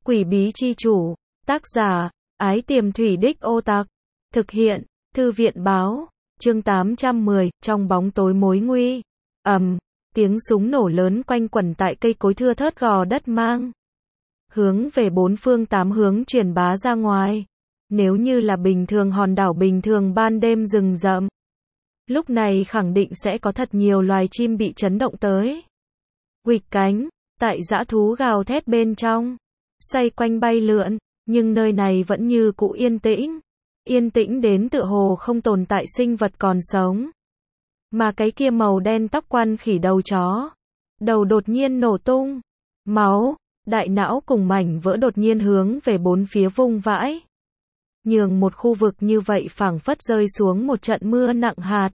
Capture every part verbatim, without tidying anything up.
Quỷ bí chi chủ, tác giả, Ái Tiềm Thủy Đích Ô Tặc, thực hiện, Thư viện báo, chương tám trăm mười, trong bóng tối mối nguy. Ầm, tiếng súng nổ lớn quanh quẩn tại cây cối thưa thớt gò đất mang. Hướng về bốn phương tám hướng truyền bá ra ngoài. Nếu như là bình thường hòn đảo bình thường ban đêm rừng rậm, lúc này khẳng định sẽ có thật nhiều loài chim bị chấn động tới. Huỵch cánh, tại dã thú gào thét bên trong, xoay quanh bay lượn, nhưng nơi này vẫn như cũ yên tĩnh. Yên tĩnh đến tựa hồ không tồn tại sinh vật còn sống. Mà cái kia màu đen tóc quan khỉ đầu chó, đầu đột nhiên nổ tung, máu, đại não cùng mảnh vỡ đột nhiên hướng về bốn phía vung vãi. Nhường một khu vực như vậy phảng phất rơi xuống một trận mưa nặng hạt.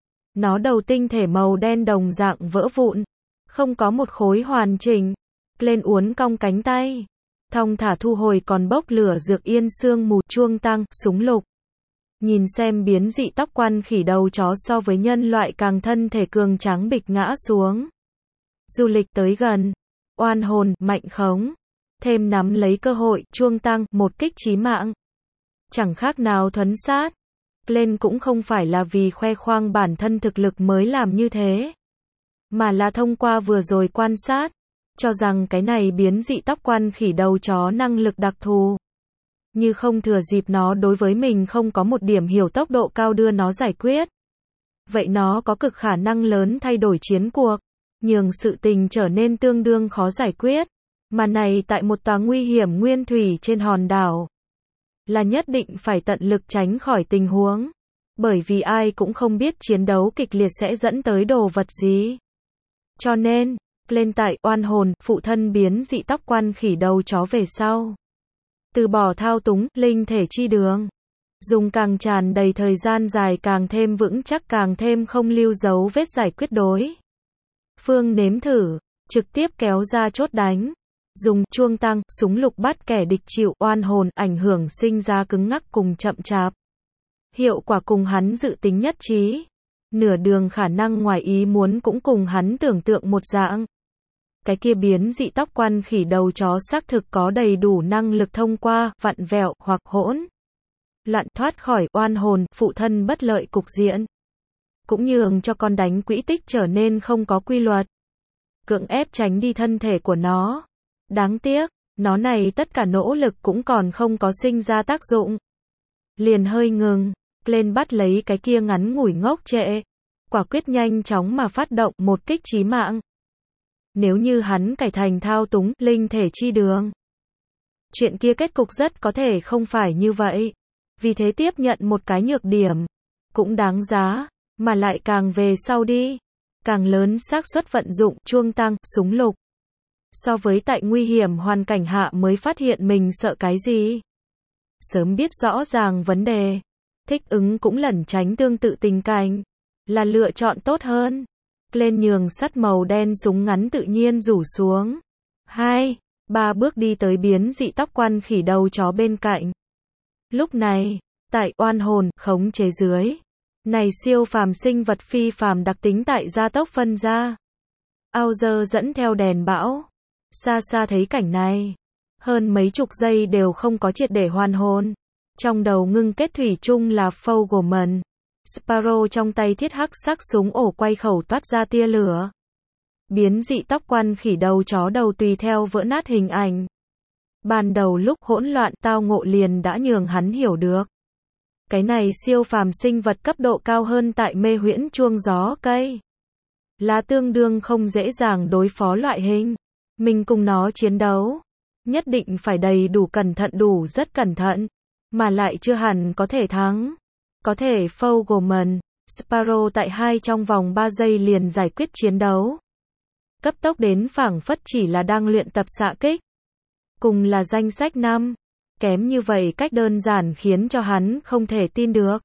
Nó đầu tinh thể màu đen đồng dạng vỡ vụn, không có một khối hoàn chỉnh. Lên uốn cong cánh tay, thong thả thu hồi còn bốc lửa dược yên sương mù chuông tăng, súng lục. Nhìn xem biến dị tóc quan khỉ đầu chó so với nhân loại càng thân thể cường tráng bịch ngã xuống. Du lịch tới gần, oan hồn, mạnh khống, thêm nắm lấy cơ hội, chuông tăng, một kích chí mạng. Chẳng khác nào thuấn sát. Lên cũng không phải là vì khoe khoang bản thân thực lực mới làm như thế, mà là thông qua vừa rồi quan sát, cho rằng cái này biến dị tóc quan khỉ đầu chó năng lực đặc thù. Như không thừa dịp nó đối với mình không có một điểm hiểu tốc độ cao đưa nó giải quyết. Vậy nó có cực khả năng lớn thay đổi chiến cuộc, nhường sự tình trở nên tương đương khó giải quyết. Mà này tại một tòa nguy hiểm nguyên thủy trên hòn đảo, là nhất định phải tận lực tránh khỏi tình huống. Bởi vì ai cũng không biết chiến đấu kịch liệt sẽ dẫn tới đồ vật gì. Cho nên, lên tại oan hồn, phụ thân biến dị tóc quan khỉ đầu chó về sau. Từ bỏ thao túng, linh thể chi đường. Dùng càng tràn đầy thời gian dài càng thêm vững chắc càng thêm không lưu dấu vết giải quyết đối phương nếm thử, trực tiếp kéo ra chốt đánh. Dùng chuông tăng, súng lục bắt kẻ địch chịu oan hồn, ảnh hưởng sinh ra cứng ngắc cùng chậm chạp. Hiệu quả cùng hắn dự tính nhất trí. Nửa đường khả năng ngoài ý muốn cũng cùng hắn tưởng tượng một dạng. Cái kia biến dị tóc quan khỉ đầu chó xác thực có đầy đủ năng lực thông qua, vặn vẹo, hoặc hỗn loạn thoát khỏi oan hồn, phụ thân bất lợi cục diện. Cũng nhường cho con đánh quỹ tích trở nên không có quy luật. Cưỡng ép tránh đi thân thể của nó. Đáng tiếc, nó này tất cả nỗ lực cũng còn không có sinh ra tác dụng. Liền hơi ngừng, lên bắt lấy cái kia ngắn ngủi ngốc trệ. Quả quyết nhanh chóng mà phát động một kích chí mạng. Nếu như hắn cải thành thao túng, linh thể chi đường, chuyện kia kết cục rất có thể không phải như vậy. Vì thế tiếp nhận một cái nhược điểm, cũng đáng giá, mà lại càng về sau đi, càng lớn xác suất vận dụng, chuông tăng, súng lục. So với tại nguy hiểm hoàn cảnh hạ mới phát hiện mình sợ cái gì. Sớm biết rõ ràng vấn đề, thích ứng cũng lẩn tránh tương tự tình cảnh, là lựa chọn tốt hơn. Lên nhường sắt màu đen súng ngắn tự nhiên rủ xuống. Hai, ba bước đi tới biến dị tóc quan khỉ đầu chó bên cạnh. Lúc này, tại oan hồn, khống chế dưới, này siêu phàm sinh vật phi phàm đặc tính tại gia tốc phân ra. Auger dẫn theo đèn bão. Xa xa thấy cảnh này, hơn mấy chục giây đều không có triệt để hoàn hồn. Trong đầu ngưng kết thủy chung là Fogelman. Sparrow trong tay thiết hắc sắc súng ổ quay khẩu toát ra tia lửa. Biến dị tóc quan khỉ đầu chó đầu tùy theo vỡ nát hình ảnh. Ban đầu lúc hỗn loạn tao ngộ liền đã nhường hắn hiểu được. Cái này siêu phàm sinh vật cấp độ cao hơn tại mê huyễn chuông gió cây. Là tương đương không dễ dàng đối phó loại hình. Mình cùng nó chiến đấu. Nhất định phải đầy đủ cẩn thận đủ rất cẩn thận. Mà lại chưa hẳn có thể thắng. Có thể Fogelman, Sparrow tại hai trong vòng ba giây liền giải quyết chiến đấu. Cấp tốc đến phảng phất chỉ là đang luyện tập xạ kích. Cùng là danh sách năm. Kém như vậy cách đơn giản khiến cho hắn không thể tin được.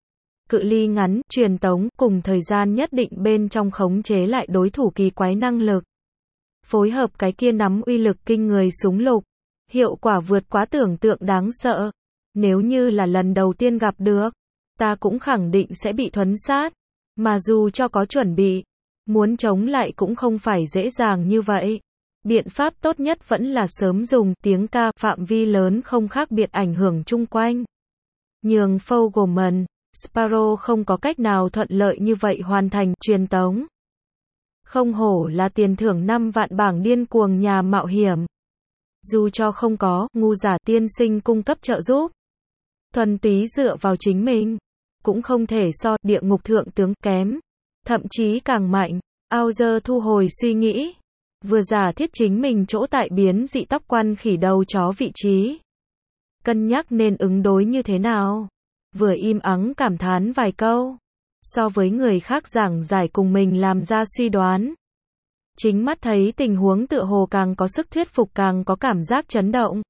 Cự ly ngắn, truyền tống, cùng thời gian nhất định bên trong khống chế lại đối thủ kỳ quái năng lực. Phối hợp cái kia nắm uy lực kinh người súng lục. Hiệu quả vượt quá tưởng tượng đáng sợ. Nếu như là lần đầu tiên gặp được, ta cũng khẳng định sẽ bị thuấn sát. Mà dù cho có chuẩn bị, muốn chống lại cũng không phải dễ dàng như vậy. Biện pháp tốt nhất vẫn là sớm dùng tiếng ca phạm vi lớn không khác biệt ảnh hưởng chung quanh. Nhường Fogelman, Sparrow không có cách nào thuận lợi như vậy hoàn thành truyền tống. Không hổ là tiền thưởng năm vạn bảng điên cuồng nhà mạo hiểm. Dù cho không có ngu giả tiên sinh cung cấp trợ giúp, thuần túy dựa vào chính mình, cũng không thể so địa ngục thượng tướng kém, thậm chí càng mạnh. Auger thu hồi suy nghĩ, vừa giả thiết chính mình chỗ tại biến dị tóc quan khỉ đầu chó vị trí, cân nhắc nên ứng đối như thế nào, vừa im ắng cảm thán vài câu, so với người khác giảng giải cùng mình làm ra suy đoán. Chính mắt thấy tình huống tựa hồ càng có sức thuyết phục, càng có cảm giác chấn động.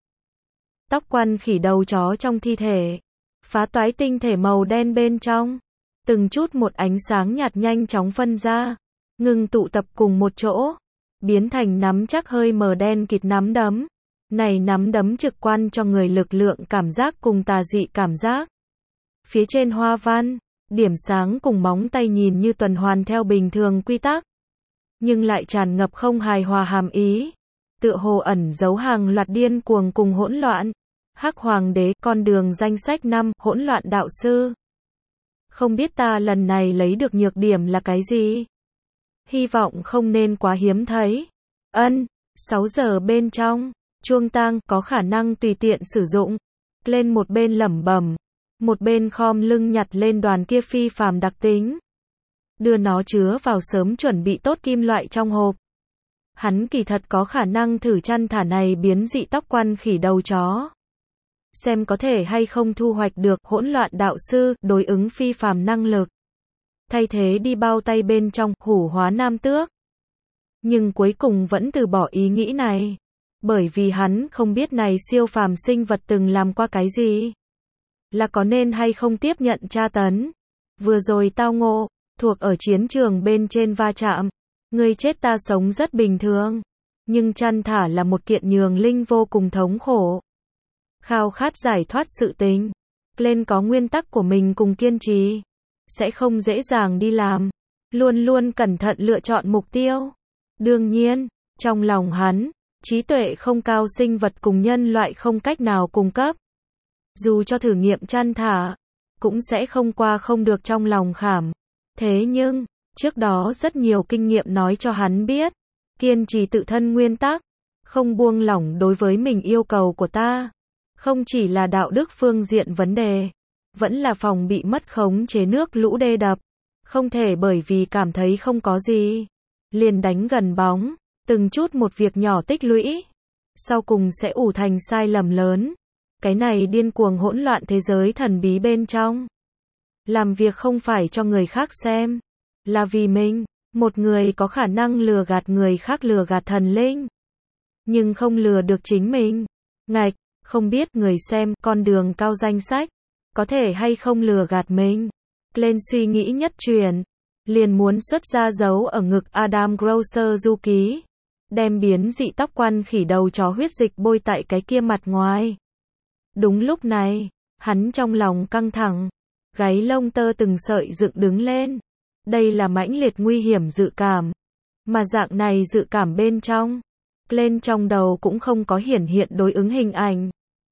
Tóc quan khỉ đầu chó trong thi thể, phá toái tinh thể màu đen bên trong, từng chút một ánh sáng nhạt nhanh chóng phân ra, ngừng tụ tập cùng một chỗ, biến thành nắm chắc hơi mờ đen kịt nắm đấm. Này nắm đấm trực quan cho người lực lượng cảm giác cùng tà dị cảm giác. Phía trên hoa văn, điểm sáng cùng móng tay nhìn như tuần hoàn theo bình thường quy tắc, nhưng lại tràn ngập không hài hòa hàm ý, tựa hồ ẩn giấu hàng loạt điên cuồng cùng hỗn loạn. Hắc Hoàng đế, con đường danh sách năm, hỗn loạn đạo sư. Không biết ta lần này lấy được nhược điểm là cái gì? Hy vọng không nên quá hiếm thấy. Ân, sáu giờ bên trong, chuông tang có khả năng tùy tiện sử dụng. Lên một bên lẩm bẩm, một bên khom lưng nhặt lên đoàn kia phi phàm đặc tính, đưa nó chứa vào sớm chuẩn bị tốt kim loại trong hộp. Hắn kỳ thật có khả năng thử chăn thả này biến dị tóc quan khỉ đầu chó, xem có thể hay không thu hoạch được hỗn loạn đạo sư đối ứng phi phàm năng lực, thay thế đi bao tay bên trong hủ hóa nam tước. Nhưng cuối cùng vẫn từ bỏ ý nghĩ này, bởi vì hắn không biết này siêu phàm sinh vật từng làm qua cái gì, là có nên hay không tiếp nhận tra tấn. Vừa rồi tao ngộ, thuộc ở chiến trường bên trên va chạm, người chết ta sống rất bình thường, nhưng chăn thả là một kiện nhường linh vô cùng thống khổ, khao khát giải thoát sự tình. Lên có nguyên tắc của mình cùng kiên trì, sẽ không dễ dàng đi làm, luôn luôn cẩn thận lựa chọn mục tiêu. Đương nhiên, trong lòng hắn, trí tuệ không cao sinh vật cùng nhân loại không cách nào cung cấp. Dù cho thử nghiệm chăn thả, cũng sẽ không qua không được trong lòng khảm. Thế nhưng, trước đó rất nhiều kinh nghiệm nói cho hắn biết, kiên trì tự thân nguyên tắc, không buông lỏng đối với mình yêu cầu của ta, không chỉ là đạo đức phương diện vấn đề, vẫn là phòng bị mất khống chế nước lũ đê đập. Không thể bởi vì cảm thấy không có gì, liền đánh gần bóng, từng chút một việc nhỏ tích lũy, sau cùng sẽ ủ thành sai lầm lớn. Cái này điên cuồng hỗn loạn thế giới thần bí bên trong, làm việc không phải cho người khác xem, là vì mình. Một người có khả năng lừa gạt người khác, lừa gạt thần linh, nhưng không lừa được chính mình. Ngạch, không biết người xem con đường cao danh sách có thể hay không lừa gạt mình. Lên suy nghĩ nhất chuyển, liền muốn xuất ra dấu ở ngực Adam Grosser du ký, đem biến dị tóc quan khỉ đầu chó huyết dịch bôi tại cái kia mặt ngoài. Đúng lúc này, hắn trong lòng căng thẳng, gáy lông tơ từng sợi dựng đứng lên. Đây là mãnh liệt nguy hiểm dự cảm, mà dạng này dự cảm bên trong, lên trong đầu cũng không có hiển hiện đối ứng hình ảnh.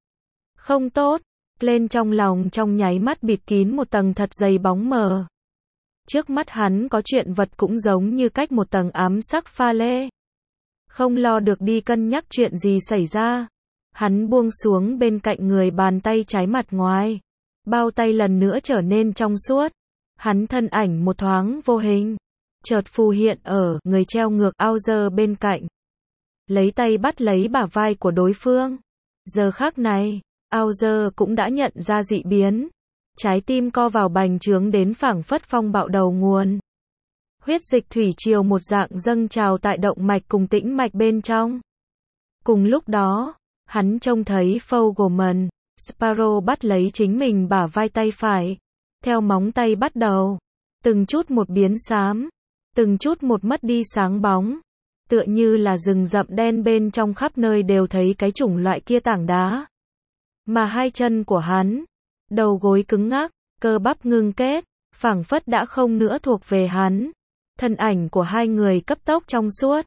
Không tốt, lên trong lòng trong nháy mắt bịt kín một tầng thật dày bóng mờ. Trước mắt hắn có chuyện vật cũng giống như cách một tầng ám sắc pha lê. Không lo được đi cân nhắc chuyện gì xảy ra. Hắn buông xuống bên cạnh người bàn tay trái mặt ngoài. Bao tay lần nữa trở nên trong suốt. Hắn thân ảnh một thoáng vô hình, chợt phù hiện ở người treo ngược Auger bên cạnh. Lấy tay bắt lấy bả vai của đối phương. Giờ khắc này, Auger cũng đã nhận ra dị biến. Trái tim co vào bành trướng đến phảng phất phong bạo đầu nguồn. Huyết dịch thủy triều một dạng dâng trào tại động mạch cùng tĩnh mạch bên trong. Cùng lúc đó, hắn trông thấy Fogelman, Sparrow bắt lấy chính mình bả vai tay phải. Theo móng tay bắt đầu, từng chút một biến xám, từng chút một mất đi sáng bóng, tựa như là rừng rậm đen bên trong khắp nơi đều thấy cái chủng loại kia tảng đá. Mà hai chân của hắn, đầu gối cứng ngắc, cơ bắp ngưng kết, phảng phất đã không nữa thuộc về hắn. Thân ảnh của hai người cấp tốc trong suốt,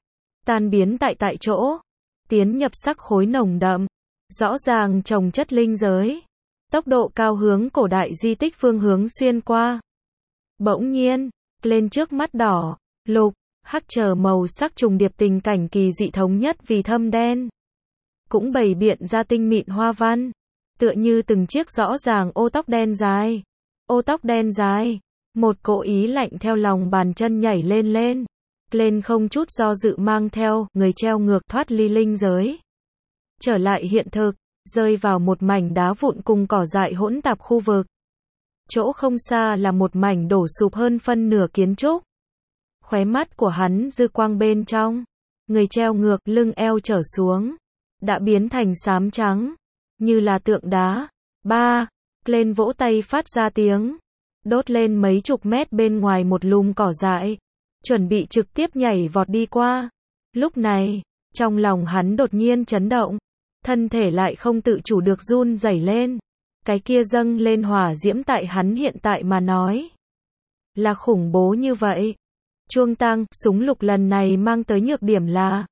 tan biến tại tại chỗ, tiến nhập sắc khối nồng đậm, rõ ràng trồng chất linh giới, tốc độ cao hướng cổ đại di tích phương hướng xuyên qua. Bỗng nhiên, lên trước mắt đỏ, lục, hắc chờ màu sắc trùng điệp tình cảnh kỳ dị thống nhất vì thâm đen. Cũng bày biện ra tinh mịn hoa văn, tựa như từng chiếc rõ ràng ô tóc đen dài. Ô tóc đen dài, một cỗ ý lạnh theo lòng bàn chân nhảy lên lên. Lên không chút do dự mang theo, người treo ngược thoát ly linh giới. Trở lại hiện thực, rơi vào một mảnh đá vụn cùng cỏ dại hỗn tạp khu vực. Chỗ không xa là một mảnh đổ sụp hơn phân nửa kiến trúc. Khóe mắt của hắn dư quang bên trong. Người treo ngược lưng eo trở xuống. Đã biến thành xám trắng. Như là tượng đá. Ba. Lên vỗ tay phát ra tiếng. Đốt lên mấy chục mét bên ngoài một lùm cỏ dại. Chuẩn bị trực tiếp nhảy vọt đi qua. Lúc này, trong lòng hắn đột nhiên chấn động. Thân thể lại không tự chủ được run rẩy lên. Cái kia dâng lên hỏa diễm tại hắn hiện tại mà nói. Là khủng bố như vậy. Chuông tăng, súng lục lần này mang tới nhược điểm là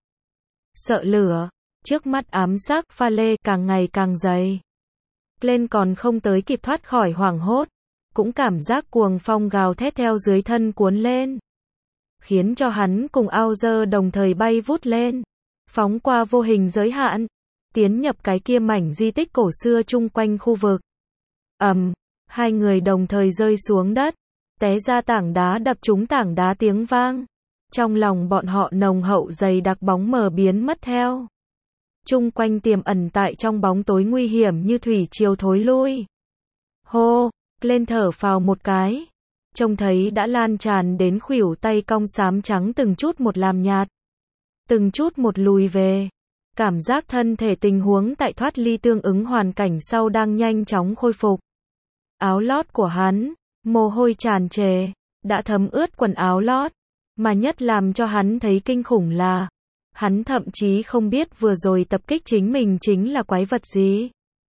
sợ lửa. Trước mắt ám sắc pha lê càng ngày càng dày. Lên còn không tới kịp thoát khỏi hoảng hốt. Cũng cảm giác cuồng phong gào thét theo dưới thân cuốn lên. Khiến cho hắn cùng ao dơ đồng thời bay vút lên. Phóng qua vô hình giới hạn. Tiến nhập cái kia mảnh di tích cổ xưa chung quanh khu vực. Ầm, um, hai người đồng thời rơi xuống đất. Té ra tảng đá đập trúng tảng đá tiếng vang. Trong lòng bọn họ nồng hậu dày đặc bóng mờ biến mất theo. Chung quanh tiềm ẩn tại trong bóng tối nguy hiểm như thủy triều thối lui. Hô, lên thở phào một cái. Trông thấy đã lan tràn đến khuỷu tay cong xám trắng từng chút một làm nhạt. Từng chút một lùi về. Cảm giác thân thể tình huống tại thoát ly tương ứng hoàn cảnh sau đang nhanh chóng khôi phục. Áo lót của hắn, mồ hôi tràn trề, đã thấm ướt quần áo lót. Mà nhất làm cho hắn thấy kinh khủng là, hắn thậm chí không biết vừa rồi tập kích chính mình chính là quái vật gì.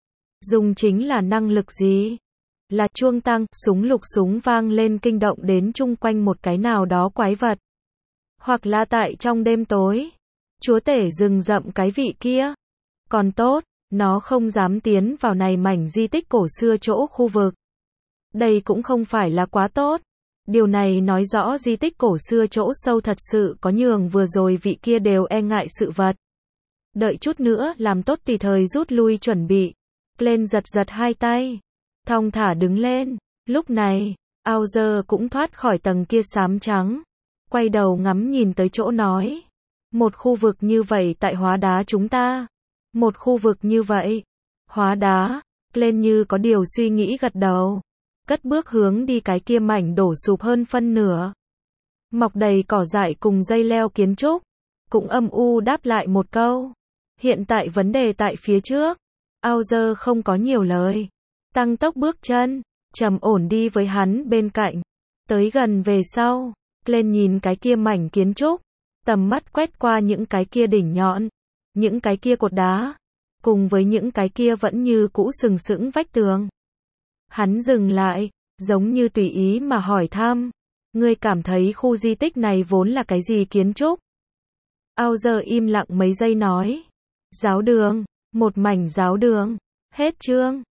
Dùng chính là năng lực gì. Là chuông tăng, súng lục súng vang lên kinh động đến chung quanh một cái nào đó quái vật. Hoặc là tại trong đêm tối. Chúa tể rừng rậm cái vị kia. Còn tốt, nó không dám tiến vào này mảnh di tích cổ xưa chỗ khu vực. Đây cũng không phải là quá tốt. Điều này nói rõ di tích cổ xưa chỗ sâu thật sự có nhường vừa rồi vị kia đều e ngại sự vật. Đợi chút nữa làm tốt tùy thời rút lui chuẩn bị. Lên giật giật hai tay. Thong thả đứng lên. Lúc này, ao dơ cũng thoát khỏi tầng kia xám trắng. Quay đầu ngắm nhìn tới chỗ nói. Một khu vực như vậy tại hóa đá chúng ta. Một khu vực như vậy. Hóa đá. Lên như có điều suy nghĩ gật đầu. Cất bước hướng đi cái kia mảnh đổ sụp hơn phân nửa. Mọc đầy cỏ dại cùng dây leo kiến trúc. Cũng âm u đáp lại một câu. Hiện tại vấn đề tại phía trước. Ao dơ không có nhiều lời. Tăng tốc bước chân. Trầm ổn đi với hắn bên cạnh. Tới gần về sau. Lên nhìn cái kia mảnh kiến trúc. Tầm mắt quét qua những cái kia đỉnh nhọn. Những cái kia cột đá. Cùng với những cái kia vẫn như cũ sừng sững vách tường. Hắn dừng lại, giống như tùy ý mà hỏi thăm. Ngươi cảm thấy khu di tích này vốn là cái gì kiến trúc? Ao giờ im lặng mấy giây nói. Giáo đường, một mảnh giáo đường. Hết chương.